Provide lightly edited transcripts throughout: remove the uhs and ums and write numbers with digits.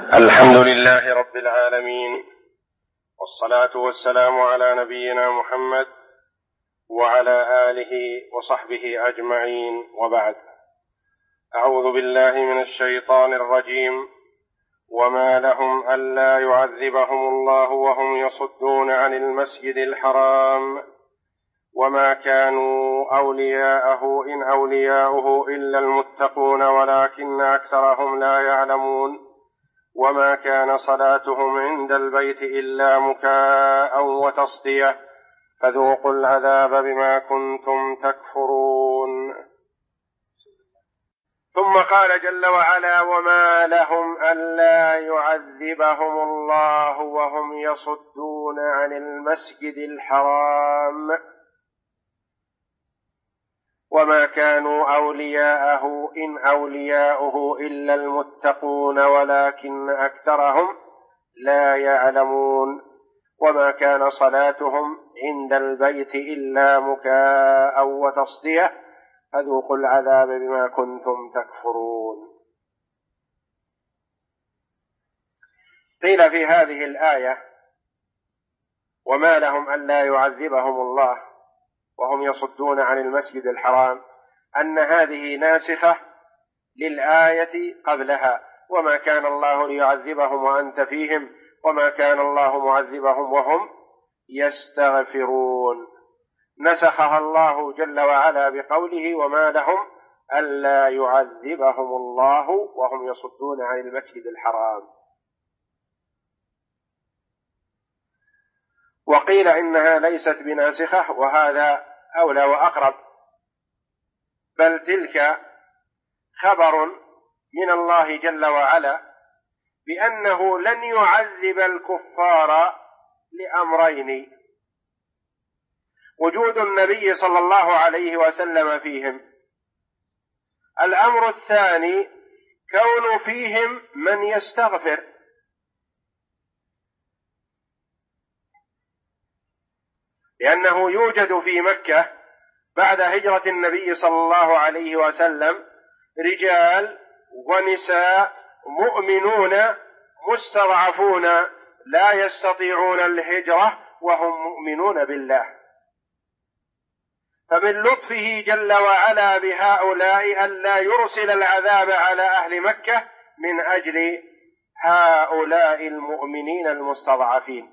الحمد لله رب العالمين، والصلاة والسلام على نبينا محمد وعلى آله وصحبه أجمعين، وبعد. أعوذ بالله من الشيطان الرجيم. وما لهم ألا يعذبهم الله وهم يصدون عن المسجد الحرام وما كانوا أولياءه إن أولياؤه إلا المتقون ولكن أكثرهم لا يعلمون. وما كان صلاتهم عند البيت إلا مكاء وتصدية فذوقوا العذاب بما كنتم تكفرون. ثم قال جل وعلا: وما لهم ألا يعذبهم الله وهم يصدون عن المسجد الحرام وما كانوا أولياءه إن أولياؤه إلا المتقون ولكن أكثرهم لا يعلمون. وما كان صلاتهم عند البيت إلا مكاء وتصدية فذوقوا العذاب بما كنتم تكفرون. قيل في هذه الآية: وما لهم ألا يعذبهم الله وهم يصدون عن المسجد الحرام، أن هذه ناسخة للآية قبلها: وما كان الله ليعذبهم وأنت فيهم وما كان الله معذبهم وهم يستغفرون. نسخها الله جل وعلا بقوله: وما لهم ألا يعذبهم الله وهم يصدون عن المسجد الحرام. وقيل إنها ليست بناسخة، وهذا أولى وأقرب، بل تلك خبر من الله جل وعلا بأنه لن يعذب الكفار لأمرين: وجود النبي صلى الله عليه وسلم فيهم، الأمر الثاني كون فيهم من يستغفر، لأنه يوجد في مكة بعد هجرة النبي صلى الله عليه وسلم رجال ونساء مؤمنون مستضعفون لا يستطيعون الهجرة وهم مؤمنون بالله، فمن لطفه جل وعلا بهؤلاء ألا يرسل العذاب على أهل مكة من أجل هؤلاء المؤمنين المستضعفين.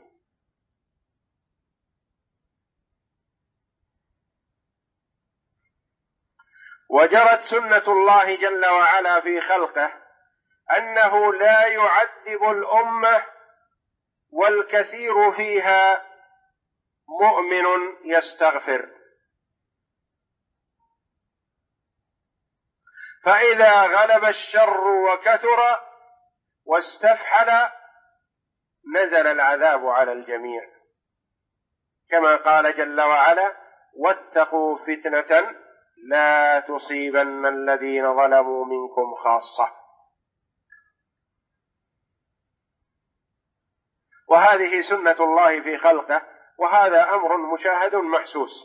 وجرت سنة الله جل وعلا في خلقه أنه لا يعذب الأمة والكثير فيها مؤمن يستغفر، فإذا غلب الشر وكثر واستفحل نزل العذاب على الجميع، كما قال جل وعلا: واتقوا فتنة لا تصيبن الذين ظلموا منكم خاصة. وهذه سنة الله في خلقه، وهذا أمر مشاهد محسوس.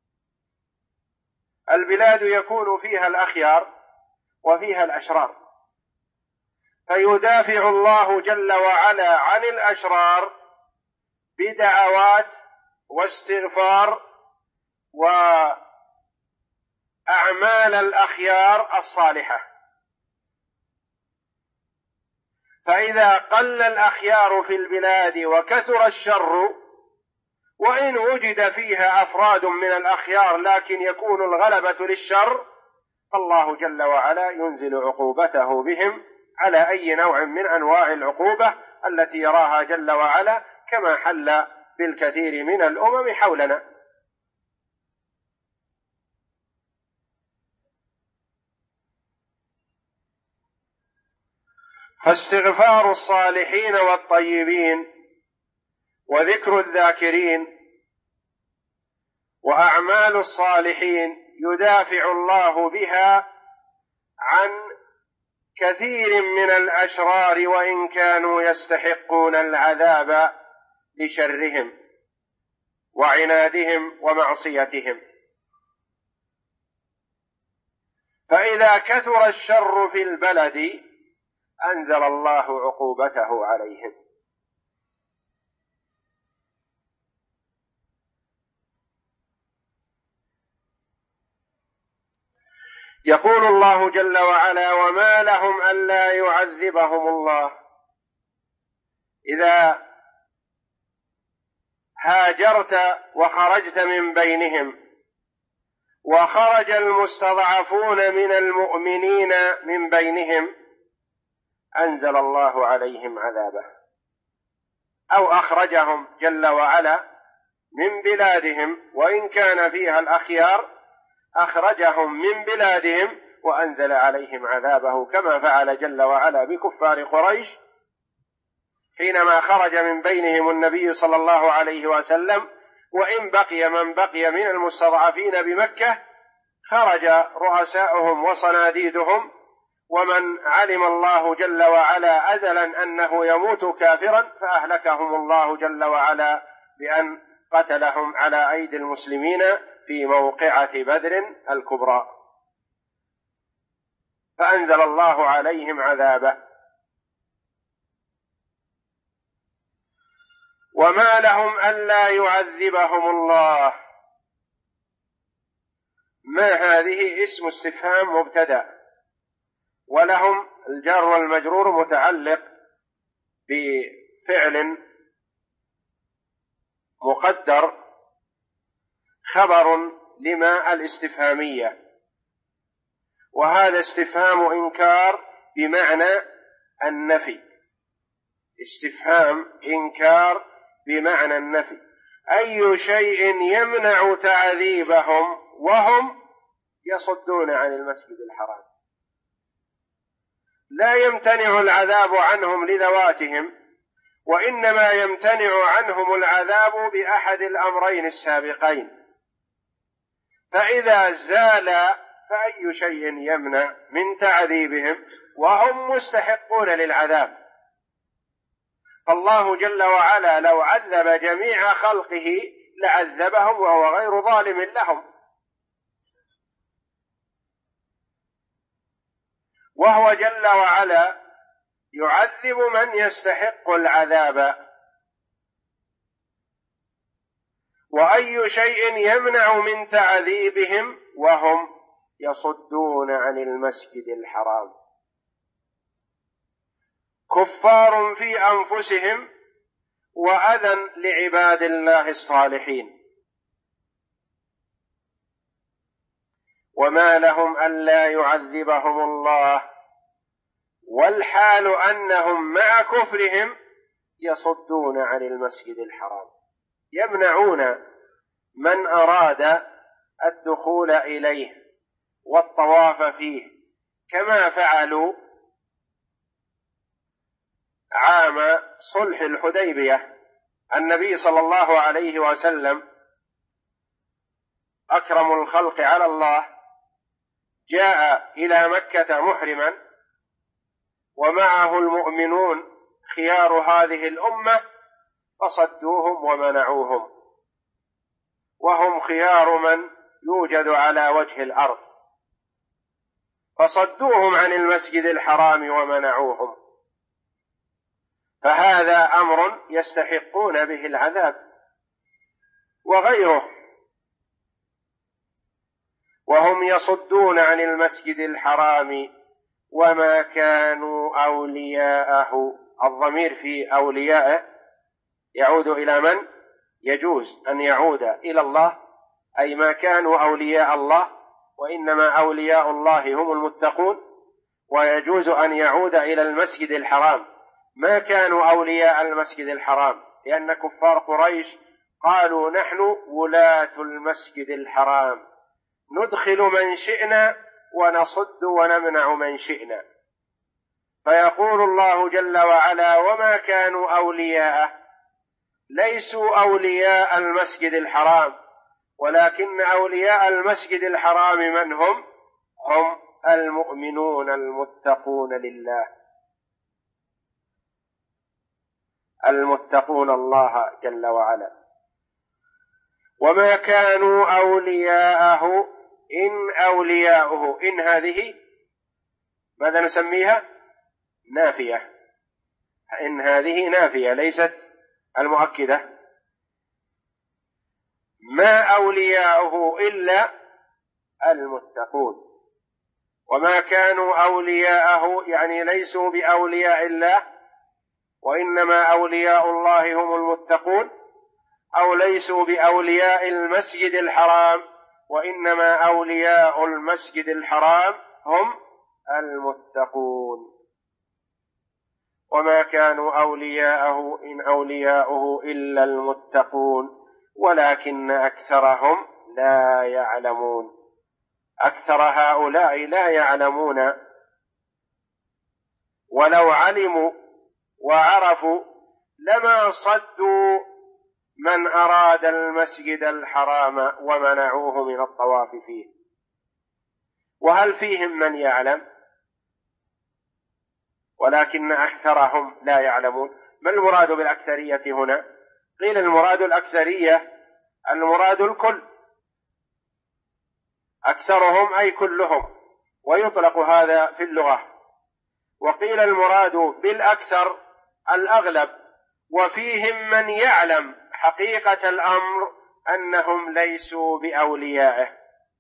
البلاد يكون فيها الأخيار وفيها الأشرار، فيدافع الله جل وعلا عن الأشرار بدعوات واستغفار وأعمال الأخيار الصالحة. فإذا قل الأخيار في البلاد وكثر الشر، وإن وجد فيها أفراد من الأخيار لكن يكون الغلبة للشر، فالله جل وعلا ينزل عقوبته بهم على أي نوع من أنواع العقوبة التي يراها جل وعلا، كما حل بالكثير من الأمم حولنا. فاستغفار الصالحين والطيبين وذكر الذاكرين وأعمال الصالحين يدافع الله بها عن كثير من الأشرار وإن كانوا يستحقون العذاب لشرهم وعنادهم ومعصيتهم. فإذا كثر الشر في البلد أنزل الله عقوبته عليهم. يقول الله جل وعلا: وما لهم ألا يعذبهم الله إذا هاجرت وخرجت من بينهم وخرج المستضعفون من المؤمنين من بينهم أنزل الله عليهم عذابه، أو أخرجهم جل وعلا من بلادهم وإن كان فيها الأخيار، أخرجهم من بلادهم وأنزل عليهم عذابه، كما فعل جل وعلا بكفار قريش حينما خرج من بينهم النبي صلى الله عليه وسلم، وإن بقي من بقي من المستضعفين بمكة خرج رؤساؤهم وصناديدهم، ومن علم الله جل وعلا أزلا أنه يموت كافرا فأهلكهم الله جل وعلا بأن قتلهم على أيدي المسلمين في موقعة بدر الكبرى، فأنزل الله عليهم عذابه. وما لهم ألا يعذبهم الله، ما هذه اسم استفهام مبتدأ، ولهم الجار والمجرور متعلق بفعل مقدر خبر لما الاستفهامية، وهذا استفهام إنكار بمعنى النفي، استفهام إنكار بمعنى النفي. أي شيء يمنع تعذيبهم وهم يصدون عن المسجد الحرام؟ لا يمتنع العذاب عنهم لذواتهم، وإنما يمتنع عنهم العذاب بأحد الأمرين السابقين، فإذا زال فأي شيء يمنع من تعذيبهم وهم مستحقون للعذاب؟ فالله جل وعلا لو عذب جميع خلقه لعذبهم وهو غير ظالم لهم، وهو جل وعلا يعذب من يستحق العذاب. وأي شيء يمنع من تعذيبهم وهم يصدون عن المسجد الحرام؟ كفار في أنفسهم وأذى لعباد الله الصالحين. وما لهم ألا يعذبهم الله والحال أنهم مع كفرهم يصدون عن المسجد الحرام، يمنعون من أراد الدخول إليه والطواف فيه، كما فعلوا عام صلح الحديبية. النبي صلى الله عليه وسلم أكرم الخلق على الله جاء إلى مكة محرما ومعه المؤمنون خيار هذه الأمة، فصدوهم ومنعوهم، وهم خيار من يوجد على وجه الأرض، فصدوهم عن المسجد الحرام ومنعوهم، فهذا أمر يستحقون به العذاب وغيره. وهم يصدون عن المسجد الحرام وما كانوا أولياءه، الضمير في أولياءه يعود إلى من؟ يجوز أن يعود إلى الله، أي ما كانوا أولياء الله، وإنما أولياء الله هم المتقون، ويجوز أن يعود إلى المسجد الحرام، ما كانوا أولياء المسجد الحرام، لأن كفار قريش قالوا نحن ولاة المسجد الحرام ندخل من شئنا ونصد ونمنع من شئنا. فيقول الله جل وعلا: وما كانوا أولياءه، ليسوا أولياء المسجد الحرام، ولكن أولياء المسجد الحرام من هم؟ هم المؤمنون المتقون لله، المتقون الله جل وعلا. وما كانوا أولياءه إن أولياؤه، إن هذه ماذا نسميها؟ نافية، إن هذه نافية ليست المؤكدة. ما أولياؤه إلا المتقون، وما كانوا أولياءه يعني ليسوا بأولياء الله، وإنما أولياء الله هم المتقون، أو ليسوا بأولياء المسجد الحرام، وإنما أولياء المسجد الحرام هم المتقون. وما كانوا أولياءه إن أولياؤه إلا المتقون ولكن أكثرهم لا يعلمون. أكثر هؤلاء لا يعلمون، ولو علموا وعرفوا لما صدوا من أراد المسجد الحرام ومنعوه من الطواف فيه. وهل فيهم من يعلم؟ ولكن أكثرهم لا يعلمون. ما المراد بالأكثرية هنا؟ قيل المراد الأكثرية المراد الكل، أكثرهم أي كلهم، ويطلق هذا في اللغة. وقيل المراد بالأكثر الأغلب، وفيهم من يعلم حقيقة الأمر أنهم ليسوا بأوليائه،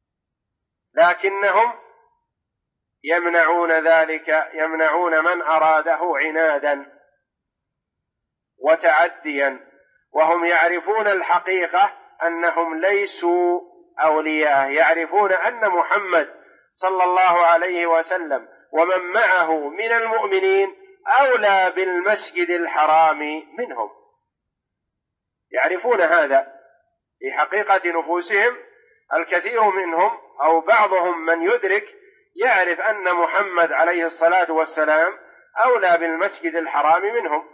لكنهم يمنعون ذلك، يمنعون من أراده عنادا وتعديا، وهم يعرفون الحقيقة أنهم ليسوا أولياءه، يعرفون أن محمد صلى الله عليه وسلم ومن معه من المؤمنين أولى بالمسجد الحرام منهم، يعرفون هذا في حقيقة نفوسهم. الكثير منهم أو بعضهم من يدرك يعرف أن محمد عليه الصلاة والسلام أولى بالمسجد الحرام منهم.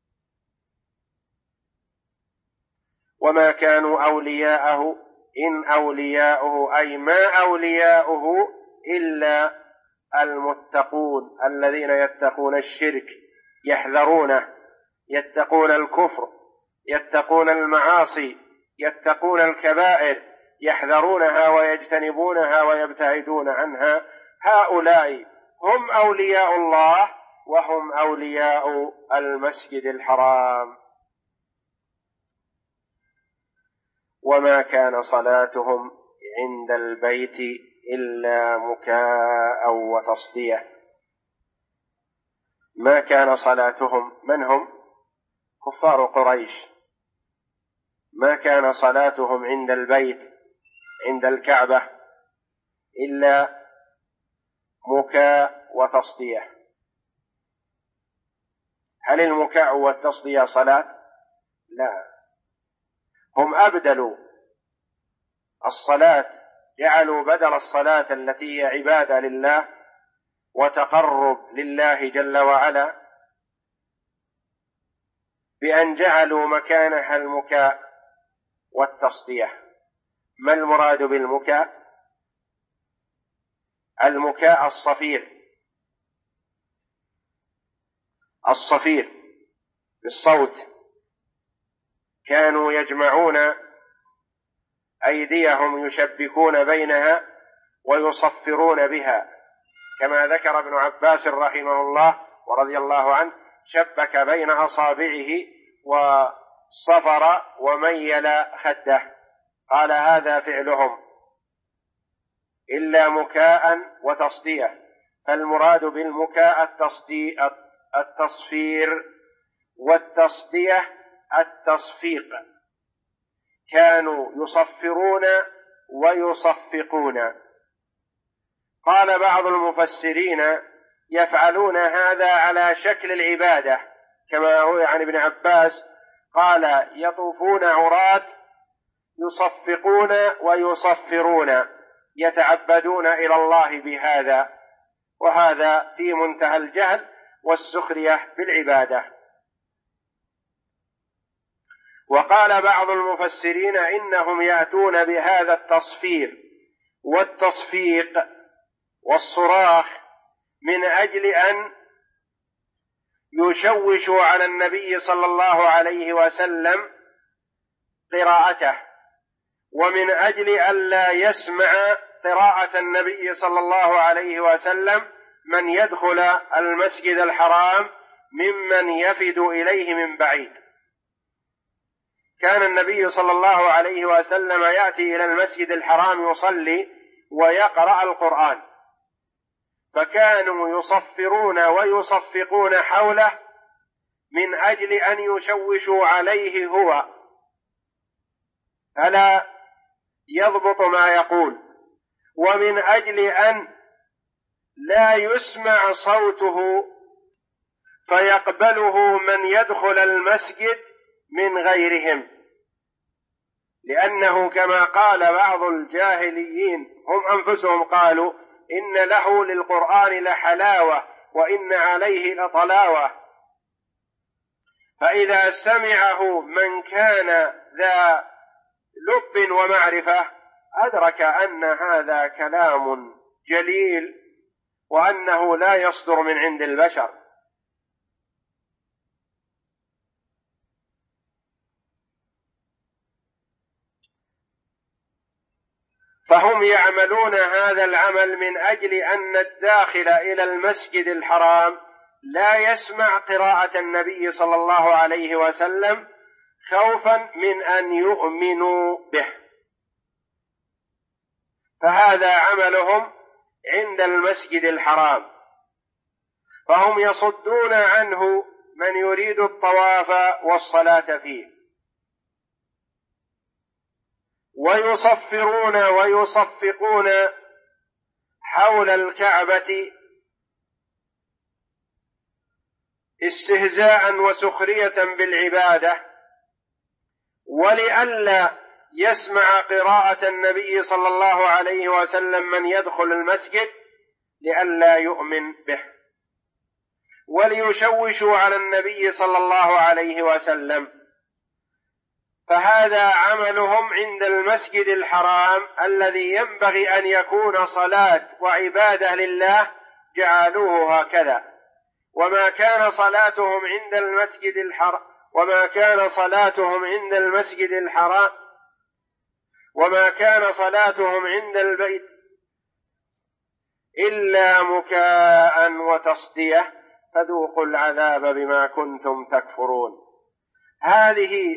وما كانوا أولياءه إن أولياؤه أي ما أولياؤه إلا المتقون الذين يتقون الشرك، يحذرونه، يتقون الكفر، يتقون المعاصي، يتقون الكبائر، يحذرونها ويجتنبونها ويبتعدون عنها. هؤلاء هم أولياء الله وهم أولياء المسجد الحرام. وما كان صلاتهم عند البيت إلا مكاء وتصدية. ما كان صلاتهم، من هم؟ كفار قريش. ما كان صلاتهم عند البيت عند الكعبة إلا مكاء وتصدية. هل المكاء والتصدية صلاة؟ لا، هم أبدلوا الصلاة، جعلوا بدل الصلاة التي هي عبادة لله وتقرب لله جل وعلا بأن جعلوا مكانها المكاء والتصدية. ما المراد بالمكاء؟ المكاء الصفير بالصوت. كانوا يجمعون أيديهم يشبكون بينها ويصفرون بها، كما ذكر ابن عباس رحمه الله ورضي الله عنه، شبك بين أصابعه وصفر وميل خده، قال هذا فعلهم إلا مكاء وتصدية. فالمراد بالمكاء التصفير، والتصدية التصفيق. كانوا يصفرون ويصفقون. قال بعض المفسرين يفعلون هذا على شكل العبادة، كما روي عن ابن عباس قال يطوفون عراة يصفقون ويصفرون، يتعبدون إلى الله بهذا، وهذا في منتهى الجهل والسخرية بالعبادة. وقال بعض المفسرين إنهم يأتون بهذا التصفير والتصفيق والصراخ من أجل أن يشوشوا على النبي صلى الله عليه وسلم قراءته، ومن أجل أن لا يسمع قراءة النبي صلى الله عليه وسلم من يدخل المسجد الحرام ممن يفد إليه من بعيد. كان النبي صلى الله عليه وسلم يأتي إلى المسجد الحرام يصلي ويقرأ القرآن، فكانوا يصفرون ويصفقون حوله من أجل أن يشوشوا عليه هو فلا يضبط ما يقول، ومن أجل أن لا يسمع صوته فيقبله من يدخل المسجد من غيرهم، لأنه كما قال بعض الجاهليين هم أنفسهم قالوا إن له للقرآن لحلاوة وإن عليه لطلاوة، فإذا سمعه من كان ذا لب ومعرفة أدرك أن هذا كلام جليل وأنه لا يصدر من عند البشر. فهم يعملون هذا العمل من أجل أن الداخل إلى المسجد الحرام لا يسمع قراءة النبي صلى الله عليه وسلم خوفا من أن يؤمنوا به، فهذا عملهم عند المسجد الحرام، فهم يصدون عنه من يريد الطواف والصلاة فيه، ويصفرون ويصفقون حول الكعبة استهزاء وسخرية بالعبادة، ولئلا يسمع قراءة النبي صلى الله عليه وسلم من يدخل المسجد لئلا يؤمن به، وليشوشوا على النبي صلى الله عليه وسلم. فهذا عملهم عند المسجد الحرام الذي ينبغي أن يكون صلاة وعبادة لله، جعلوه هكذا. وما كان صلاتهم عند المسجد الحرام وما كان صلاتهم عند البيت إلا مكاء وتصدية فذوقوا العذاب بما كنتم تكفرون. هذه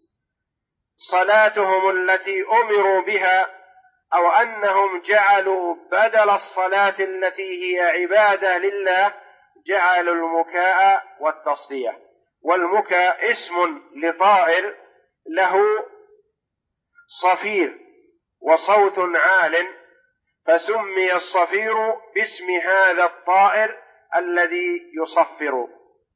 صلاتهم التي أمروا بها، أو أنهم جعلوا بدل الصلاة التي هي عبادة لله جعلوا المكاء والتصدية. والمكاء اسم لطائر له صفير وصوت عال، فسمي الصفير باسم هذا الطائر الذي يصفر.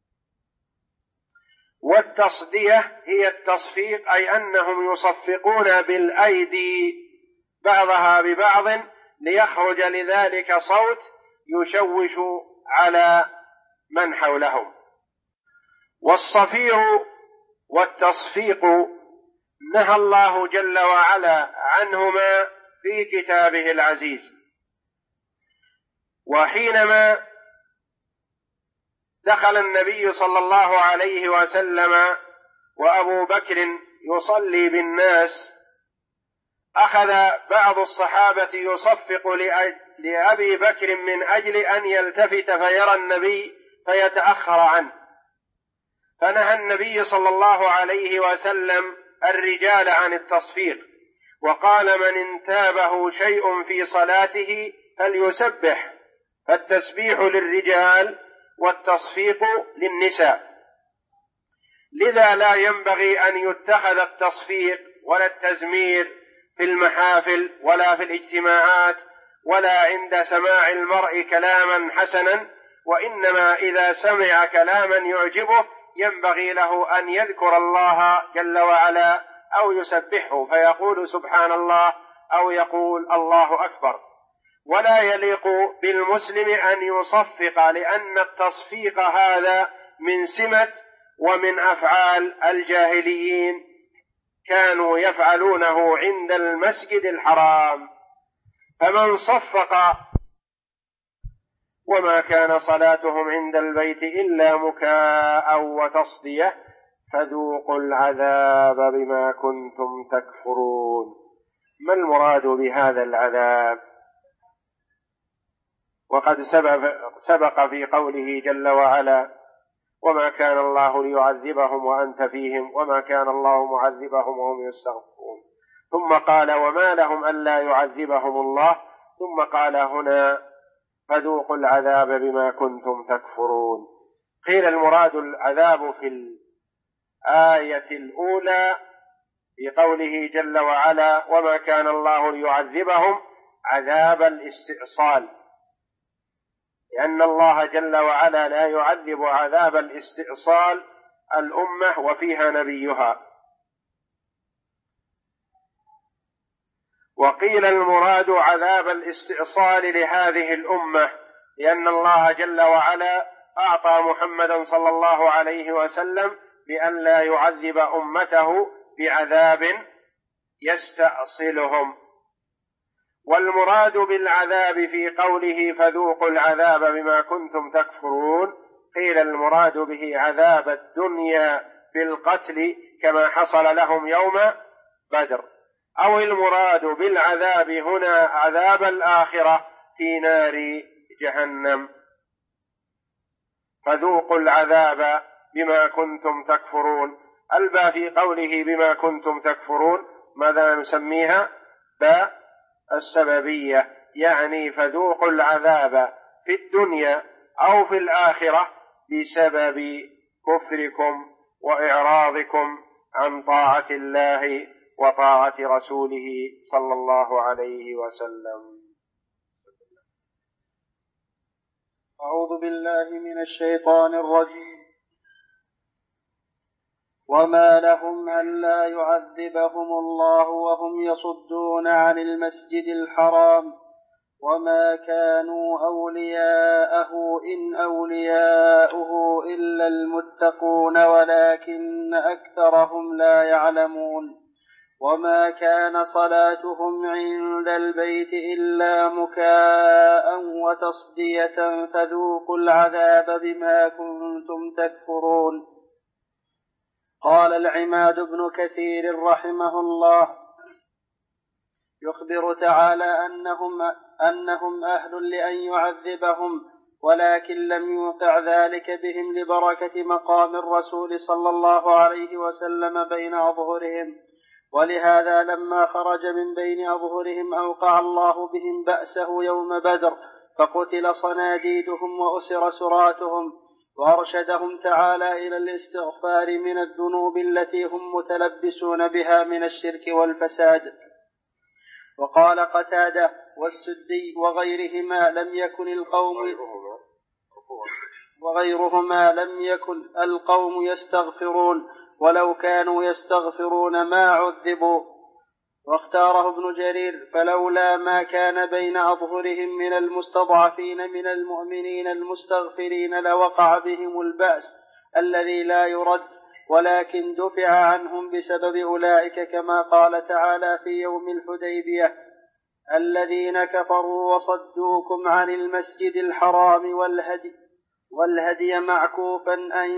والتصدية هي التصفيق، أي أنهم يصفقون بالأيدي بعضها ببعض ليخرج لذلك صوت يشوش على من حولهم. والصفير والتصفيق نهى الله جل وعلا عنهما في كتابه العزيز. وحينما دخل النبي صلى الله عليه وسلم وأبو بكر يصلي بالناس، أخذ بعض الصحابة يصفق لأبي بكر من أجل أن يلتفت فيرى النبي فيتأخر عنه، فنهى النبي صلى الله عليه وسلم الرجال عن التصفيق، وقال من انتابه شيء في صلاته فليسبح، فالتسبيح للرجال والتصفيق للنساء. لذا لا ينبغي أن يتخذ التصفيق ولا التزمير في المحافل ولا في الاجتماعات ولا عند سماع المرء كلاما حسنا، وإنما إذا سمع كلاما يعجبه ينبغي له أن يذكر الله جل وعلا أو يسبحه فيقول سبحان الله أو يقول الله أكبر. ولا يليق بالمسلم أن يصفق، لأن التصفيق هذا من سمة ومن أفعال الجاهليين كانوا يفعلونه عند المسجد الحرام. فمن صفق وما كان صلاتهم عند البيت إلا مكاء وتصدية فذوقوا العذاب بما كنتم تكفرون. ما المراد بهذا العذاب؟ وقد سبق في قوله جل وعلا: وما كان الله ليعذبهم وأنت فيهم وما كان الله معذبهم وهم يستغفرون. ثم قال: وما لهم ألا يعذبهم الله. ثم قال هنا: فذوقوا العذاب بما كنتم تكفرون. قيل المراد العذاب في الآية الأولى في قوله جل وعلا: وما كان الله ليعذبهم، عذاب الاستئصال، لأن الله جل وعلا لا يعذب عذاب الاستئصال الأمة وفيها نبيها. وقيل المراد عذاب الاستئصال لهذه الأمة، لأن الله جل وعلا أعطى محمدا صلى الله عليه وسلم بأن لا يعذب أمته بعذاب يستأصلهم. والمراد بالعذاب في قوله: فذوقوا العذاب بما كنتم تكفرون، قيل المراد به عذاب الدنيا بالقتل كما حصل لهم يوم بدر، أو المراد بالعذاب هنا عذاب الآخرة في نار جهنم. فذوقوا العذاب بما كنتم تكفرون. الباء في قوله بما كنتم تكفرون ماذا نسميها؟ باء السببية، يعني فذوقوا العذاب في الدنيا أو في الآخرة بسبب كفركم وإعراضكم عن طاعة الله وطاعة رسوله صلى الله عليه وسلم. أعوذ بالله من الشيطان الرجيم. وما لهم ألا يعذبهم الله وهم يصدون عن المسجد الحرام وما كانوا أولياءه إن أولياؤه إلا المتقون ولكن أكثرهم لا يعلمون. وما كان صلاتهم عند البيت إلا مكاء وتصدية فذوقوا العذاب بما كنتم تكفرون. قال العماد بن كثير رحمه الله: يخبر تعالى أنهم أهل لأن يعذبهم، ولكن لم يوقع ذلك بهم لبركة مقام الرسول صلى الله عليه وسلم بين أظهرهم، ولهذا لما خرج من بين أظهرهم أوقع الله بهم بأسه يوم بدر، فقتل صناديدهم وأسر سراتهم، وأرشدهم تعالى إلى الاستغفار من الذنوب التي هم متلبسون بها من الشرك والفساد. وقال قتادة والسدي وغيرهما: لم يكن القوم يستغفرون، ولو كانوا يستغفرون ما عذبوا. واختاره ابن جرير: فلولا ما كان بين أظهرهم من المستضعفين من المؤمنين المستغفرين لوقع بهم البأس الذي لا يرد، ولكن دفع عنهم بسبب أولئك، كما قال تعالى في يوم الحديبية: الذين كفروا وصدوكم عن المسجد الحرام والهدي معكوفا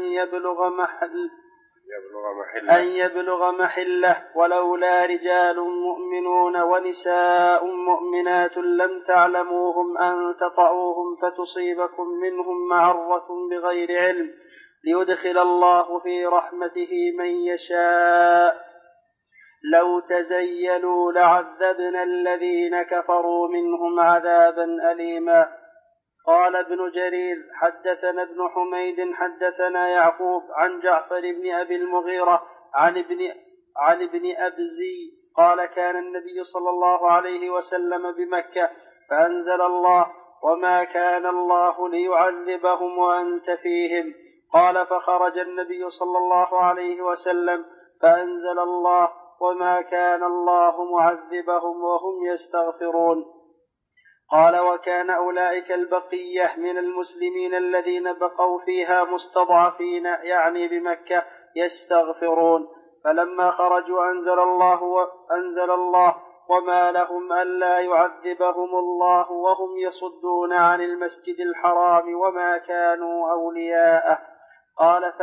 أن يبلغ محله، ولولا رجال مؤمنون ونساء مؤمنات لم تعلموهم أن تطؤوهم فتصيبكم منهم معرة بغير علم ليدخل الله في رحمته من يشاء، لو تزيلوا لعذبنا الذين كفروا منهم عذابا أليما. قال ابن جرير: حدثنا ابن حميد حدثنا يعقوب عن جعفر بن أبي المغيرة عن ابن أبزي قال: كان النبي صلى الله عليه وسلم بمكة فأنزل الله: وما كان الله ليعذبهم وأنت فيهم. قال: فخرج النبي صلى الله عليه وسلم فأنزل الله: وما كان الله معذبهم وهم يستغفرون. قال: وكان أولئك البقية من المسلمين الذين بقوا فيها مستضعفين، يعني بمكة، يستغفرون، فلما خرجوا أنزل الله: وما لهم ألا يعذبهم الله وهم يصدون عن المسجد الحرام وما كانوا أولياءه. قال: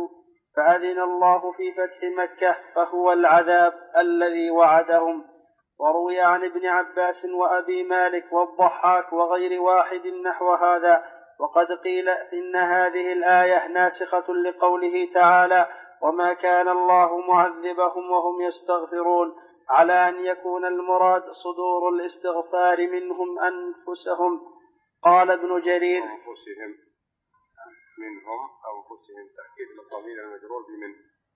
فأذن الله في فتح مكة، فهو العذاب الذي وعدهم. وروي عن ابن عباس وأبي مالك والضحاك وغير واحد نحو هذا. وقد قيل إن هذه الآية ناسخة لقوله تعالى وما كان الله معذبهم وهم يستغفرون، على أن يكون المراد صدور الاستغفار منهم أنفسهم. قال ابن جرير أنفسهم تأكيد للضمير المجرور بمن،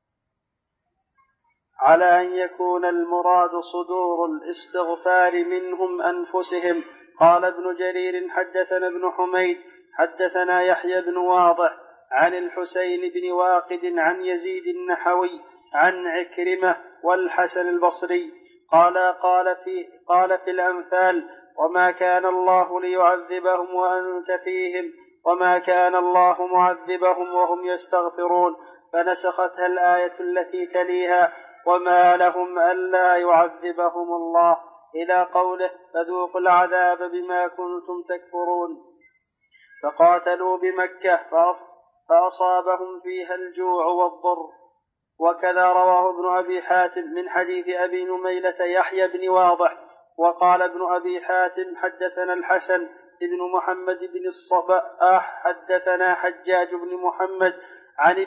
على أن يكون المراد صدور الاستغفار منهم أنفسهم. قال ابن جرير حدثنا ابن حميد حدثنا يحيى بن واضح عن الحسين بن واقد عن يزيد النحوي عن عكرمة والحسن البصري قال في الأنفال وما كان الله ليعذبهم وأنت فيهم وما كان الله معذبهم وهم يستغفرون، فنسختها الآية التي تليها وما لهم ألا يعذبهم الله إلى قوله فذوقوا العذاب بما كنتم تكفرون. فقاتلوا بمكة فأصابهم فيها الجوع والضر. وكذا رواه ابن أبي حاتم من حديث أبي نميلة يحيى بن واضح. وقال ابن أبي حاتم حدثنا الحسن بن محمد بن الصباح حدثنا حجاج بن محمد عن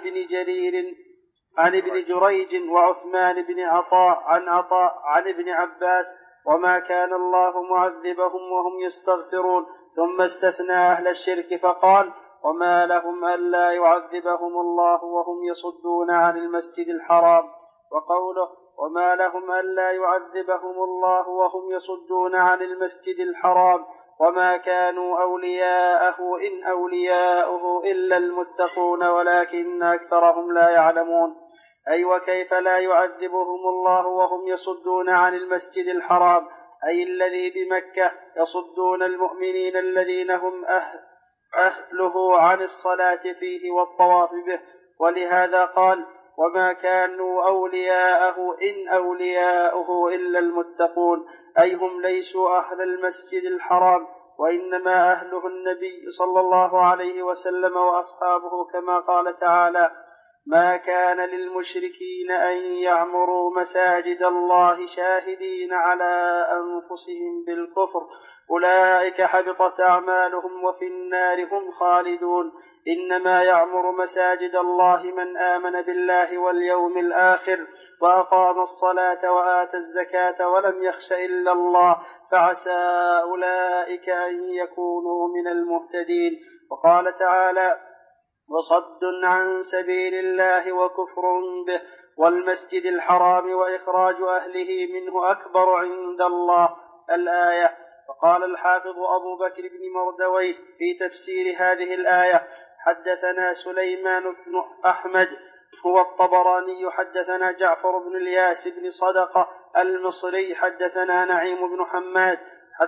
ابن جريج وعثمان بن عطاء عن ابن عباس وما كان الله معذبهم وهم يستغفرون، ثم استثنى أهل الشرك فقال وما لهم ألا يعذبهم الله وهم يصدون عن المسجد الحرام. وقوله وما لهم ألا يعذبهم الله وهم يصدون عن المسجد الحرام وما كانوا أولياءه إن أولياؤه إلا المتقون ولكن أكثرهم لا يعلمون. أي وكيف لا يعذبهم الله وهم يصدون عن المسجد الحرام، أي الذي بمكة، يصدون المؤمنين الذين هم أهله عن الصلاة فيه والطواف به. ولهذا قال وما كانوا أولياءه إن أولياؤه إلا المتقون، أي هم ليسوا أهل المسجد الحرام وإنما أهله النبي صلى الله عليه وسلم وأصحابه، كما قال تعالى ما كان للمشركين أن يعمروا مساجد الله شاهدين على أنفسهم بالكفر أولئك حبطت أعمالهم وفي النار هم خالدون. إنما يعمر مساجد الله من آمن بالله واليوم الآخر وأقام الصلاة وآتى الزكاة ولم يخش إلا الله فعسى أولئك أن يكونوا من المهتدين. وقال تعالى وصد عن سبيل الله وكفر به والمسجد الحرام وإخراج أهله منه أكبر عند الله الآية. وقال الحافظ أبو بكر بن مردويه في تفسير هذه الآية حدثنا سليمان بن أحمد هو الطبراني حدثنا جعفر بن الياس بن صدقة المصري حدثنا نعيم بن حماد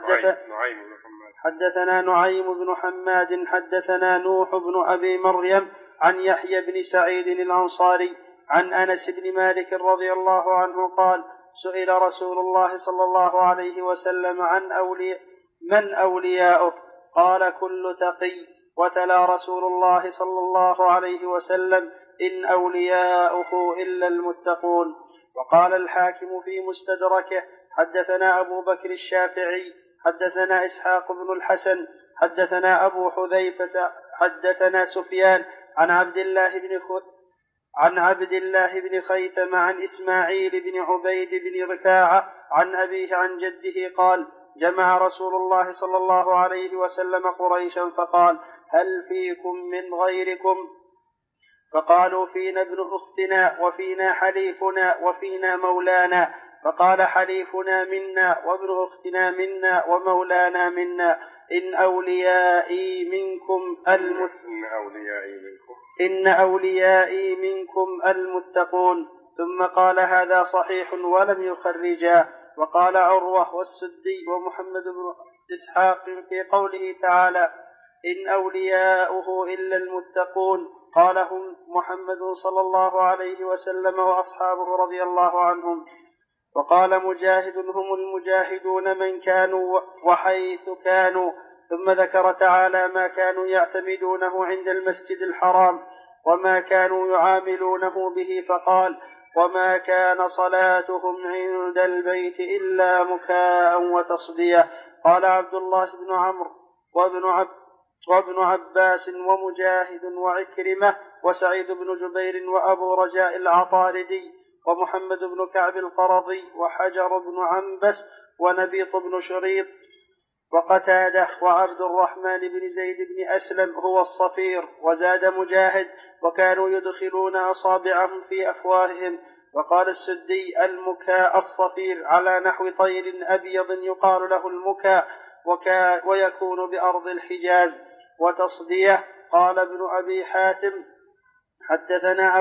حدثنا نعيم بن حماد حدثنا نوح بن أبي مريم عن يحيى بن سعيد الأنصاري عن أنس بن مالك رضي الله عنه قال سئل رسول الله صلى الله عليه وسلم عن من أولياؤه؟ قال كل تقي. وتلا رسول الله صلى الله عليه وسلم إن أولياؤه إلا المتقون. وقال الحاكم في مستدركه حدثنا أبو بكر الشافعي حدثنا إسحاق بن الحسن حدثنا أبو حذيفة حدثنا سفيان عن عبد الله بن خيثم عن إسماعيل بن عبيد بن رفاعة عن أبيه عن جده قال جمع رسول الله صلى الله عليه وسلم قريشا فقال هل فيكم من غيركم؟ فقالوا فينا ابن أختنا وفينا حليفنا وفينا مولانا. فقال حليفنا منا وابن أختنا منا ومولانا منا إن أوليائي منكم المتقون. ثم قال هذا صحيح ولم يخرجا. وقال عروة والسدي ومحمد بن إسحاق في قوله تعالى إن أولياؤه إلا المتقون قال هم محمد صلى الله عليه وسلم وأصحابه رضي الله عنهم. وقال مجاهد هم المجاهدون من كانوا وحيث كانوا. ثم ذكر تعالى ما كانوا يعتمدونه عند المسجد الحرام وما كانوا يعاملونه به فقال وما كان صلاتهم عند البيت إلا مكاء وتصدية. قال عبد الله بن عمرو وابن عباس ومجاهد وعكرمة وسعيد بن جبير وأبو رجاء العطاردي ومحمد بن كعب القرظي وحجر بن عنبس ونبيط بن شريط وقتادة وعبد الرحمن بن زيد بن أسلم هو الصفير. وزاد مجاهد: وكانوا يدخلون أصابعهم في أفواههم. وقال السدي: المكاء الصفير على نحو طير أبيض يقال له المكاء، ويكون بأرض الحجاز. وتصدية. قال ابن أبي حاتم: حدثنا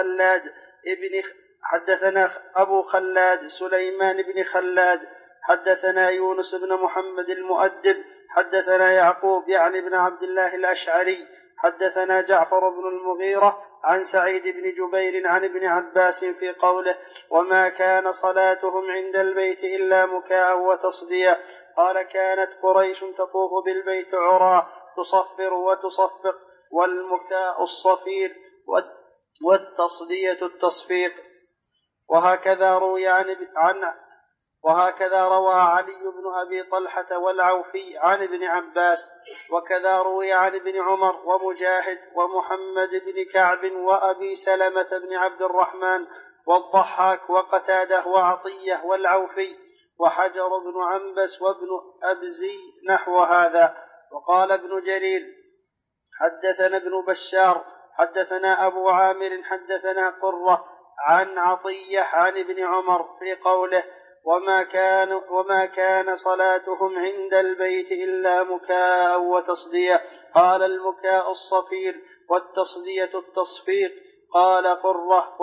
أبو خلاد سليمان بن خلاد حدثنا يونس بن محمد المؤدب حدثنا يعقوب يعني بن عبد الله الأشعري حدثنا جعفر بن المغيرة عن سعيد بن جبير عن ابن عباس في قوله: وما كان صلاتهم عند البيت إلا مكاء وتصدية. قال: كانت قريش تطوف بالبيت عراه تصفر وتصفق، والمكاء الصفير والتصدية التصفيق. وهكذا روى علي بن أبي طلحة والعوفي عن ابن عباس. وكذا روي عن ابن عمر ومجاهد ومحمد بن كعب وأبي سلمة بن عبد الرحمن والضحاك وقتاده وعطية والعوفي وحجر بن عنبس وابن أبزي نحو هذا. وقال ابن جرير: حدثنا ابن بشار حدثنا أبو عامر حدثنا قرة عن عطية عن ابن عمر في قوله: وما كان صلاتهم عند البيت إلا مكاء وتصدية. قال: المكاء الصفير والتصدية التصفيق. قال قرة: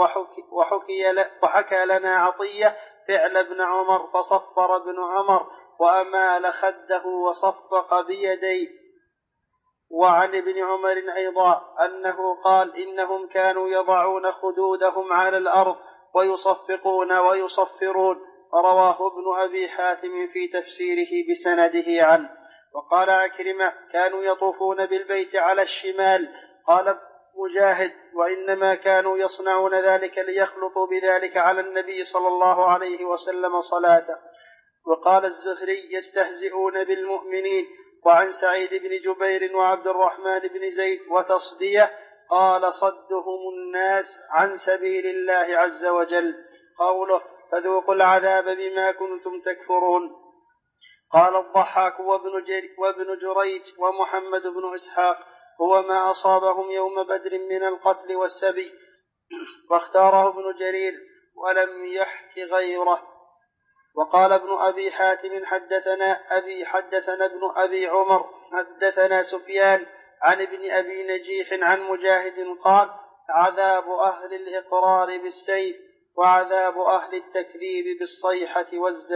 وحكى لنا عطية فعل ابن عمر، فصفر ابن عمر وأمال خده وصفق بيديه. وعن ابن عمر أيضا أنه قال: إنهم كانوا يضعون خدودهم على الأرض ويصفقون ويصفرون. رواه ابن أبي حاتم في تفسيره بسنده عنه. وقال عكرمة: كانوا يطوفون بالبيت على الشمال. قال مجاهد: وإنما كانوا يصنعون ذلك ليخلطوا بذلك على النبي صلى الله عليه وسلم صلاته. وقال الزهري: يستهزئون بالمؤمنين. وعن سعيد بن جبير وعبد الرحمن بن زيد وتصدية. قال: صدهم الناس عن سبيل الله عز وجل. قوله: فذوقوا العذاب بما كنتم تكفرون. قال الضحاك وابن جريج ومحمد بن إسحاق: هو ما أصابهم يوم بدر من القتل والسبي، واختاره ابن جرير ولم يحك غيره. وقال ابن أبي حاتم: حدثنا ابن أبي عمر حدثنا سفيان عن ابن أبي نجيح عن مجاهد قال: عذاب أهل الإقرار بالسيف، وعذاب أهل التكذيب بالصيحة والزجر.